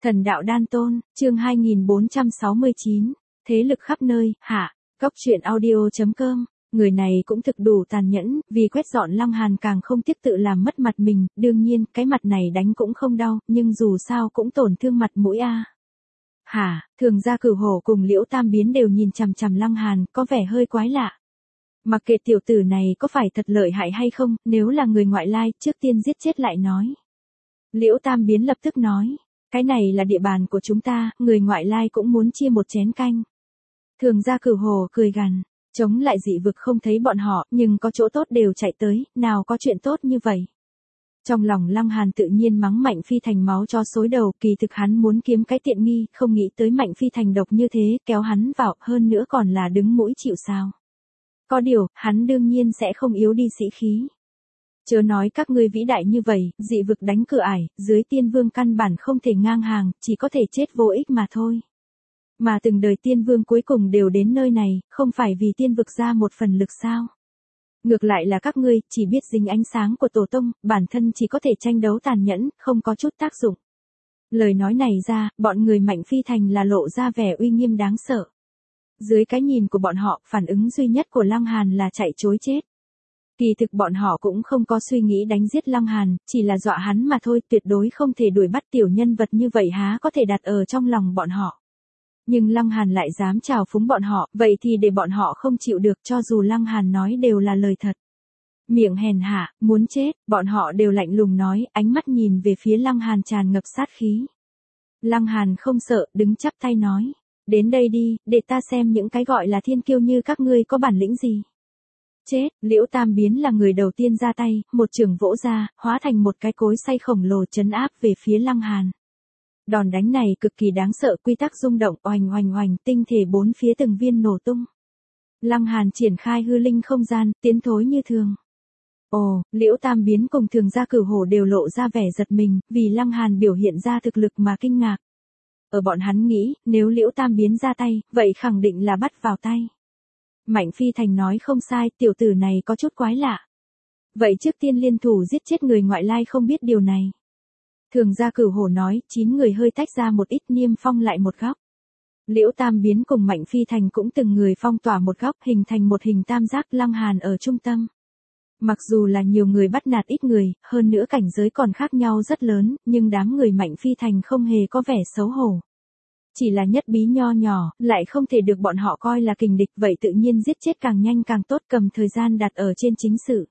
Thần đạo đan tôn, chương 2469, thế lực khắp nơi, hạ, Cóc truyện audio.com, người này cũng thực đủ tàn nhẫn, vì quét dọn Lăng Hàn càng không tiếc tự làm mất mặt mình, đương nhiên, cái mặt này đánh cũng không đau, nhưng dù sao cũng tổn thương mặt mũi a. Hả, Thường Gia Cửu Hổ cùng Liễu Tam Biến đều nhìn chằm chằm Lăng Hàn, có vẻ hơi quái lạ. Mặc kệ tiểu tử này có phải thật lợi hại hay không, nếu là người ngoại lai, trước tiên giết chết lại nói. Liễu Tam Biến lập tức nói. Cái này là địa bàn của chúng ta, người ngoại lai cũng muốn chia một chén canh. Thường Gia Cửu Hổ cười gằn, chống lại dị vực không thấy bọn họ, nhưng có chỗ tốt đều chạy tới, nào có chuyện tốt như vậy. Trong lòng Lăng Hàn tự nhiên mắng Mạnh Phi Thành máu cho xối đầu, kỳ thực hắn muốn kiếm cái tiện nghi, không nghĩ tới Mạnh Phi Thành độc như thế, kéo hắn vào, hơn nữa còn là đứng mũi chịu sào. Có điều, hắn đương nhiên sẽ không yếu đi sĩ khí. Chớ nói các ngươi vĩ đại như vậy, dị vực đánh cửa ải, dưới tiên vương căn bản không thể ngang hàng, chỉ có thể chết vô ích mà thôi. Mà từng đời tiên vương cuối cùng đều đến nơi này, không phải vì tiên vực ra một phần lực sao. Ngược lại là các ngươi, chỉ biết dính ánh sáng của tổ tông, bản thân chỉ có thể tranh đấu tàn nhẫn, không có chút tác dụng. Lời nói này ra, bọn người Mạnh Phi Thành là lộ ra vẻ uy nghiêm đáng sợ. Dưới cái nhìn của bọn họ, phản ứng duy nhất của Lăng Hàn là chạy trối chết. Kỳ thực bọn họ cũng không có suy nghĩ đánh giết Lăng Hàn, chỉ là dọa hắn mà thôi, tuyệt đối không thể đuổi bắt tiểu nhân vật như vậy há có thể đặt ở trong lòng bọn họ. Nhưng Lăng Hàn lại dám trào phúng bọn họ, vậy thì để bọn họ không chịu được cho dù Lăng Hàn nói đều là lời thật. Miệng hèn hạ, muốn chết, bọn họ đều lạnh lùng nói, ánh mắt nhìn về phía Lăng Hàn tràn ngập sát khí. Lăng Hàn không sợ, đứng chắp tay nói, đến đây đi, để ta xem những cái gọi là thiên kiêu như các ngươi có bản lĩnh gì. Chết, Liễu Tam Biến là người đầu tiên ra tay, một trường vỗ ra, hóa thành một cái cối xay khổng lồ trấn áp về phía Lăng Hàn. Đòn đánh này cực kỳ đáng sợ, quy tắc rung động, oành oành oành, tinh thể bốn phía từng viên nổ tung. Lăng Hàn triển khai hư linh không gian, tiến thối như thường. Ồ, Liễu Tam Biến cùng Thường Gia Cửu Hổ đều lộ ra vẻ giật mình, vì Lăng Hàn biểu hiện ra thực lực mà kinh ngạc. Ở bọn hắn nghĩ, nếu Liễu Tam Biến ra tay, vậy khẳng định là bắt vào tay. Mạnh Phi Thành nói không sai, tiểu tử này có chút quái lạ. Vậy trước tiên liên thủ giết chết người ngoại lai không biết điều này. Thường Gia Cửu Hổ nói, 9 người hơi tách ra một ít niêm phong lại một góc. Liễu Tam Biến cùng Mạnh Phi Thành cũng từng người phong tỏa một góc hình thành một hình tam giác, Lăng Hàn ở trung tâm. Mặc dù là nhiều người bắt nạt ít người, hơn nữa cảnh giới còn khác nhau rất lớn, nhưng đám người Mạnh Phi Thành không hề có vẻ xấu hổ. Chỉ là nhất bí nho nhỏ, lại không thể được bọn họ coi là kình địch, vậy tự nhiên giết chết càng nhanh càng tốt, cầm thời gian đặt ở trên chính sự.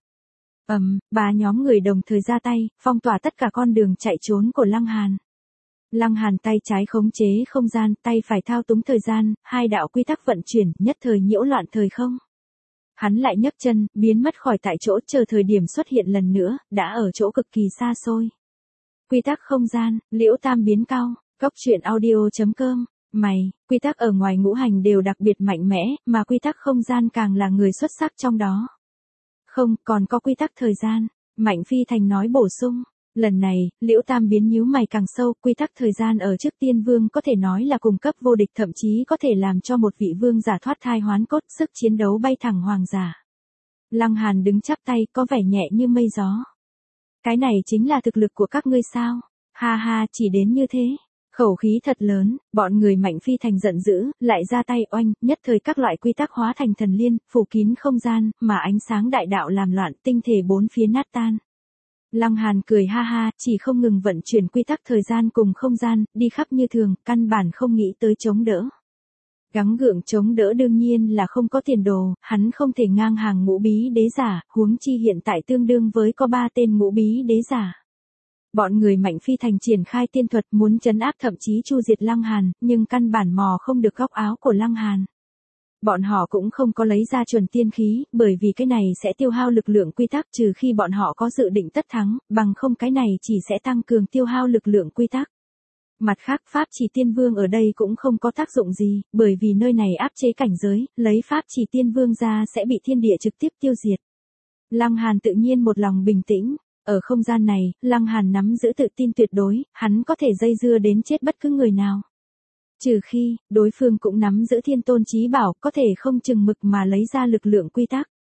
Ba nhóm người đồng thời ra tay, phong tỏa tất cả con đường chạy trốn của Lăng Hàn. Lăng Hàn tay trái khống chế không gian, tay phải thao túng thời gian, hai đạo quy tắc vận chuyển, nhất thời nhiễu loạn thời không. Hắn lại nhấc chân, biến mất khỏi tại chỗ, chờ thời điểm xuất hiện lần nữa, đã ở chỗ cực kỳ xa xôi. Quy tắc không gian, Liễu Tam Biến cao. Cóc truyện audio.com, quy tắc ở ngoài ngũ hành đều đặc biệt mạnh mẽ, mà quy tắc không gian càng là người xuất sắc trong đó. Không, còn có quy tắc thời gian, Mạnh Phi Thành nói bổ sung. Lần này, Liễu Tam Biến nhíu mày càng sâu, quy tắc thời gian ở trước tiên vương có thể nói là cùng cấp vô địch, thậm chí có thể làm cho một vị vương giả thoát thai hoán cốt, sức chiến đấu bay thẳng hoàng giả. Lăng Hàn đứng chắp tay, có vẻ nhẹ như mây gió. Cái này chính là thực lực của các ngươi sao? Ha ha, chỉ đến như thế. Khẩu khí thật lớn, bọn người Mạnh Phi Thành giận dữ, lại ra tay oanh, nhất thời các loại quy tắc hóa thành thần liên, phủ kín không gian, mà ánh sáng đại đạo làm loạn, tinh thể bốn phía nát tan. Lăng Hàn cười ha ha, chỉ không ngừng vận chuyển quy tắc thời gian cùng không gian, đi khắp như thường, căn bản không nghĩ tới chống đỡ. Gắng gượng chống đỡ đương nhiên là không có tiền đồ, hắn không thể ngang hàng ngũ bí đế giả, huống chi hiện tại tương đương với có 3 tên ngũ bí đế giả. Bọn người Mạnh Phi Thành triển khai tiên thuật muốn trấn áp thậm chí chu diệt Lăng Hàn, nhưng căn bản mò không được góc áo của Lăng Hàn. Bọn họ cũng không có lấy ra chuẩn tiên khí, bởi vì cái này sẽ tiêu hao lực lượng quy tắc, trừ khi bọn họ có dự định tất thắng, bằng không cái này chỉ sẽ tăng cường tiêu hao lực lượng quy tắc. Mặt khác, pháp chỉ tiên vương ở đây cũng không có tác dụng gì, bởi vì nơi này áp chế cảnh giới, lấy pháp chỉ tiên vương ra sẽ bị thiên địa trực tiếp tiêu diệt. Lăng Hàn tự nhiên một lòng bình tĩnh. Ở không gian này, Lăng Hàn nắm giữ tự tin tuyệt đối, hắn có thể dây dưa đến chết bất cứ người nào. Trừ khi, đối phương cũng nắm giữ thiên tôn chí bảo, có thể không chừng mực mà lấy ra lực lượng quy tắc.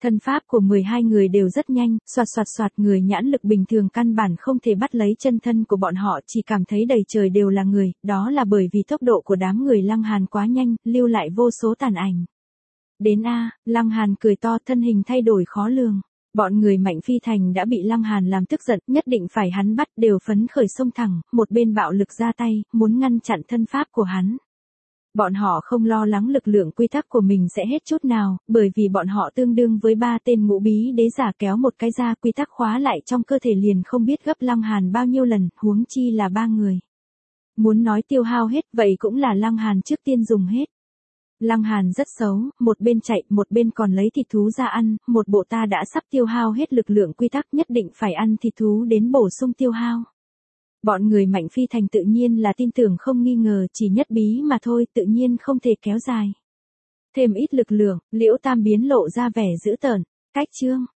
Thân pháp của 12 người đều rất nhanh, xoạt xoạt xoạt, người nhãn lực bình thường căn bản không thể bắt lấy chân thân của bọn họ, chỉ cảm thấy đầy trời đều là người, đó là bởi vì tốc độ của đám người Lăng Hàn quá nhanh, lưu lại vô số tàn ảnh. Đến a, Lăng Hàn cười to, thân hình thay đổi khó lường. Bọn người Mạnh Phi Thành đã bị Lăng Hàn làm tức giận, nhất định phải hắn bắt, đều phấn khởi xông thẳng, một bên bạo lực ra tay, muốn ngăn chặn thân pháp của hắn. Bọn họ không lo lắng lực lượng quy tắc của mình sẽ hết chút nào, bởi vì bọn họ tương đương với 3 tên ngũ bí đế giả kéo một cái ra, quy tắc khóa lại trong cơ thể liền không biết gấp Lăng Hàn bao nhiêu lần, huống chi là 3 người. Muốn nói tiêu hao hết, vậy cũng là Lăng Hàn trước tiên dùng hết. Lăng Hàn rất xấu, một bên chạy, một bên còn lấy thịt thú ra ăn, một bộ ta đã sắp tiêu hao hết lực lượng quy tắc, nhất định phải ăn thịt thú đến bổ sung tiêu hao. Bọn người Mạnh Phi Thành tự nhiên là tin tưởng không nghi ngờ, chỉ nhất bí mà thôi, tự nhiên không thể kéo dài. Thêm ít lực lượng, Liễu Tam biến lộ ra vẻ dữ tợn, cách chương.